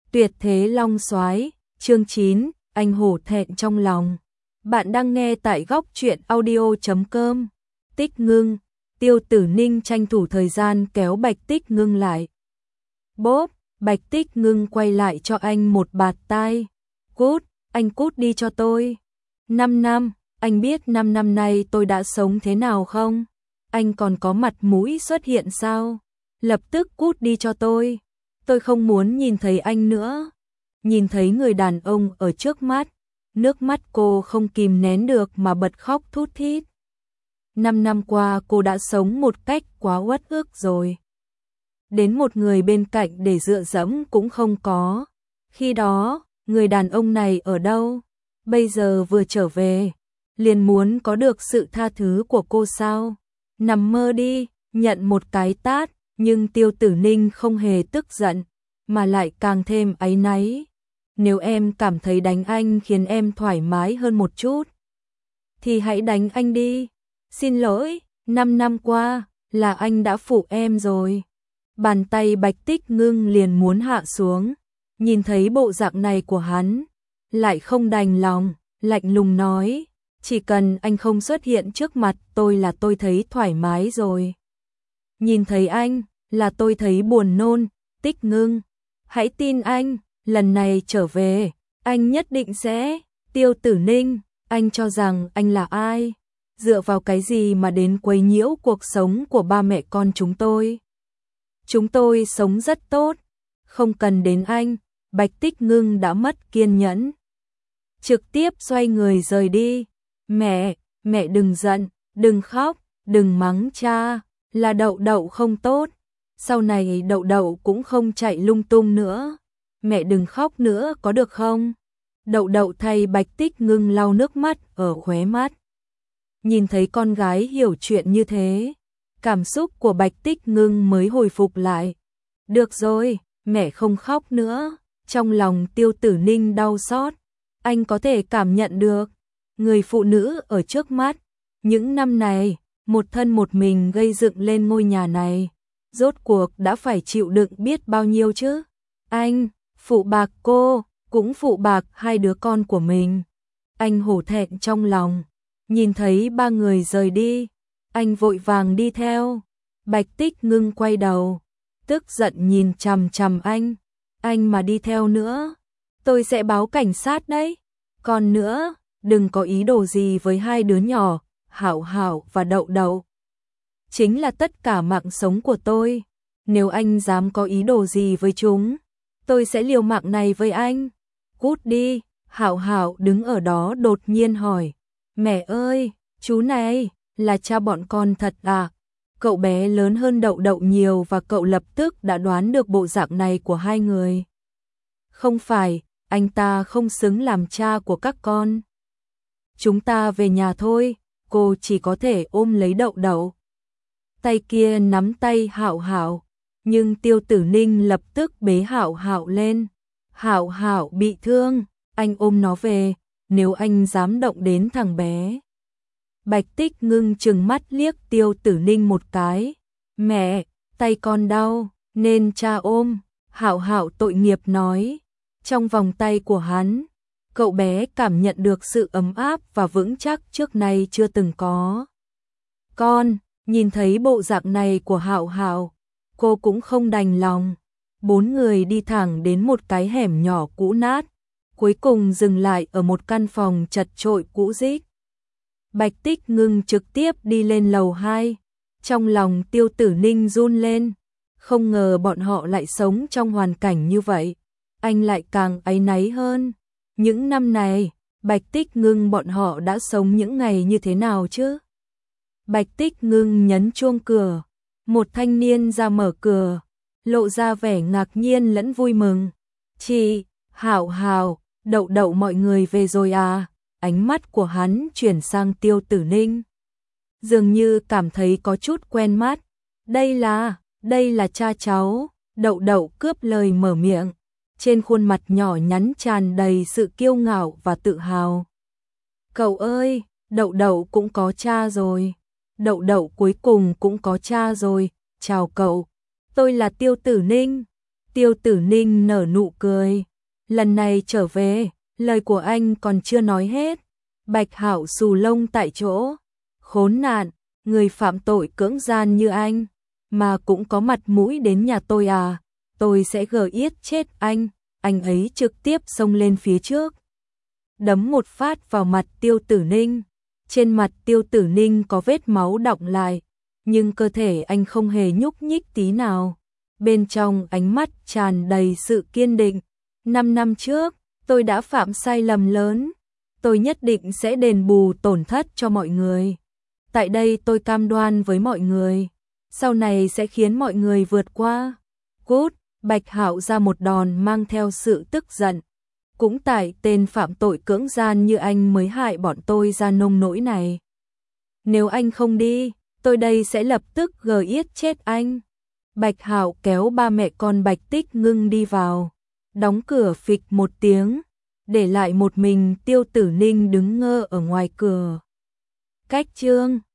Tuyệt thế long soái, chương 9, anh hổ thẹn trong lòng. Bạn đang nghe tại góc truyện audio.com. Tích Ngưng, Tiêu Tử Ninh tranh thủ thời gian kéo Bạch Tích Ngưng lại. Bốp, Bạch Tích Ngưng quay lại cho anh một bạt tai. Cút, anh cút đi cho tôi. 5 năm, anh biết 5 năm nay tôi đã sống thế nào không? Anh còn có mặt mũi xuất hiện sao? Lập tức cút đi cho tôi không muốn nhìn thấy anh nữa. Nhìn thấy người đàn ông ở trước mắt, nước mắt cô không kìm nén được mà bật khóc thút thít. 5 năm qua cô đã sống một cách quá uất ức rồi. Đến một người bên cạnh để dựa dẫm cũng không có. Khi đó, người đàn ông này ở đâu? Bây giờ vừa trở về, liền muốn có được sự tha thứ của cô sao? Nằm mơ đi, nhận một cái tát, nhưng Tiêu Tử Ninh không hề tức giận, mà lại càng thêm áy náy. Nếu em cảm thấy đánh anh khiến em thoải mái hơn một chút, thì hãy đánh anh đi. Xin lỗi, 5 năm qua, là anh đã phụ em rồi. Bàn tay Bạch Tích Ngưng liền muốn hạ xuống, nhìn thấy bộ dạng này của hắn, lại không đành lòng, lạnh lùng nói, chỉ cần anh không xuất hiện trước mặt tôi là tôi thấy thoải mái rồi. Nhìn thấy anh, là tôi thấy buồn nôn. Tích Ngưng, hãy tin anh, lần này trở về, anh nhất định sẽ. Tiêu Tử Ninh, anh cho rằng anh là ai? Dựa vào cái gì mà đến quấy nhiễu cuộc sống của ba mẹ con chúng tôi? Chúng tôi sống rất tốt, không cần đến anh. Bạch Tích Ngưng đã mất kiên nhẫn, trực tiếp xoay người rời đi. Mẹ đừng giận, đừng khóc, đừng mắng cha, là Đậu Đậu không tốt. Sau này Đậu Đậu cũng không chạy lung tung nữa. Mẹ đừng khóc nữa có được không? Đậu Đậu thay Bạch Tích Ngưng lau nước mắt ở khóe mắt. Nhìn thấy con gái hiểu chuyện như thế, cảm xúc của Bạch Tích Ngưng mới hồi phục lại. Được rồi, mẹ không khóc nữa. Trong lòng Tiêu Tử Ninh đau xót, anh có thể cảm nhận được. Người phụ nữ ở trước mắt, những năm này, một thân một mình gây dựng lên ngôi nhà này, rốt cuộc đã phải chịu đựng biết bao nhiêu chứ. Anh, phụ bạc cô, cũng phụ bạc hai đứa con của mình. Anh hổ thẹn trong lòng, nhìn thấy ba người rời đi, anh vội vàng đi theo. Bạch Tích Ngưng quay đầu, tức giận nhìn chằm chằm anh mà đi theo nữa, tôi sẽ báo cảnh sát đấy. Còn nữa, đừng có ý đồ gì với hai đứa nhỏ, Hảo Hảo và Đậu Đậu. Chính là tất cả mạng sống của tôi. Nếu anh dám có ý đồ gì với chúng, tôi sẽ liều mạng này với anh. Cút đi. Hảo Hảo đứng ở đó đột nhiên hỏi, mẹ ơi, chú này là cha bọn con thật à? Cậu bé lớn hơn Đậu Đậu nhiều và cậu lập tức đã đoán được bộ dạng này của hai người. Không phải, anh ta không xứng làm cha của các con. Chúng ta về nhà thôi. Cô chỉ có thể ôm lấy Đậu Đậu. Tay kia nắm tay Hảo Hảo, nhưng Tiêu Tử Ninh lập tức bế Hảo Hảo lên. Hảo Hảo bị thương, anh ôm nó về, nếu anh dám động đến thằng bé. Bạch Tích Ngưng trừng mắt liếc Tiêu Tử Ninh một cái. Mẹ, tay con đau, nên cha ôm. Hảo Hảo tội nghiệp nói. Trong vòng tay của hắn, cậu bé cảm nhận được sự ấm áp và vững chắc trước nay chưa từng có. Con, nhìn thấy bộ dạng này của Hảo Hảo, cô cũng không đành lòng. 4 người đi thẳng đến một cái hẻm nhỏ cũ nát, cuối cùng dừng lại ở một căn phòng chật chội cũ rích. Bạch Tích Ngưng trực tiếp đi lên lầu 2, trong lòng Tiêu Tử Ninh run lên, không ngờ bọn họ lại sống trong hoàn cảnh như vậy, anh lại càng áy náy hơn. Những năm này, Bạch Tích Ngưng bọn họ đã sống những ngày như thế nào chứ? Bạch Tích Ngưng nhấn chuông cửa, một thanh niên ra mở cửa, lộ ra vẻ ngạc nhiên lẫn vui mừng. Chị, Hảo Hảo, Đậu Đậu mọi người về rồi à? Ánh mắt của hắn chuyển sang Tiêu Tử Ninh, dường như cảm thấy có chút quen mắt. Đây là cha cháu. Đậu Đậu cướp lời mở miệng, trên khuôn mặt nhỏ nhắn tràn đầy sự kiêu ngạo và tự hào. Cậu ơi, Đậu Đậu cũng có cha rồi. Đậu Đậu cuối cùng cũng có cha rồi. Chào cậu, tôi là Tiêu Tử Ninh. Tiêu Tử Ninh nở nụ cười. Lần này trở về, lời của anh còn chưa nói hết. Bạch Hạo xù lông tại chỗ. Khốn nạn, người phạm tội cưỡng gian như anh, mà cũng có mặt mũi đến nhà tôi à? Tôi sẽ yết chết anh. Anh ấy trực tiếp xông lên phía trước, đấm một phát vào mặt Tiêu Tử Ninh. Trên mặt Tiêu Tử Ninh có vết máu đọng lại, nhưng cơ thể anh không hề nhúc nhích tí nào. Bên trong ánh mắt tràn đầy sự kiên định. 5 năm trước, tôi đã phạm sai lầm lớn. Tôi nhất định sẽ đền bù tổn thất cho mọi người. Tại đây tôi cam đoan với mọi người, sau này sẽ khiến mọi người vượt qua. Cút, Bạch Hạo ra một đòn mang theo sự tức giận. Cũng tại tên phạm tội cưỡng gian như anh mới hại bọn tôi ra nông nỗi này. Nếu anh không đi, tôi đây sẽ lập tức yết chết anh. Bạch Hạo kéo ba mẹ con Bạch Tích Ngưng đi vào, đóng cửa phịch một tiếng, để lại một mình Tiêu Tử Ninh đứng ngơ ở ngoài cửa. Cách chương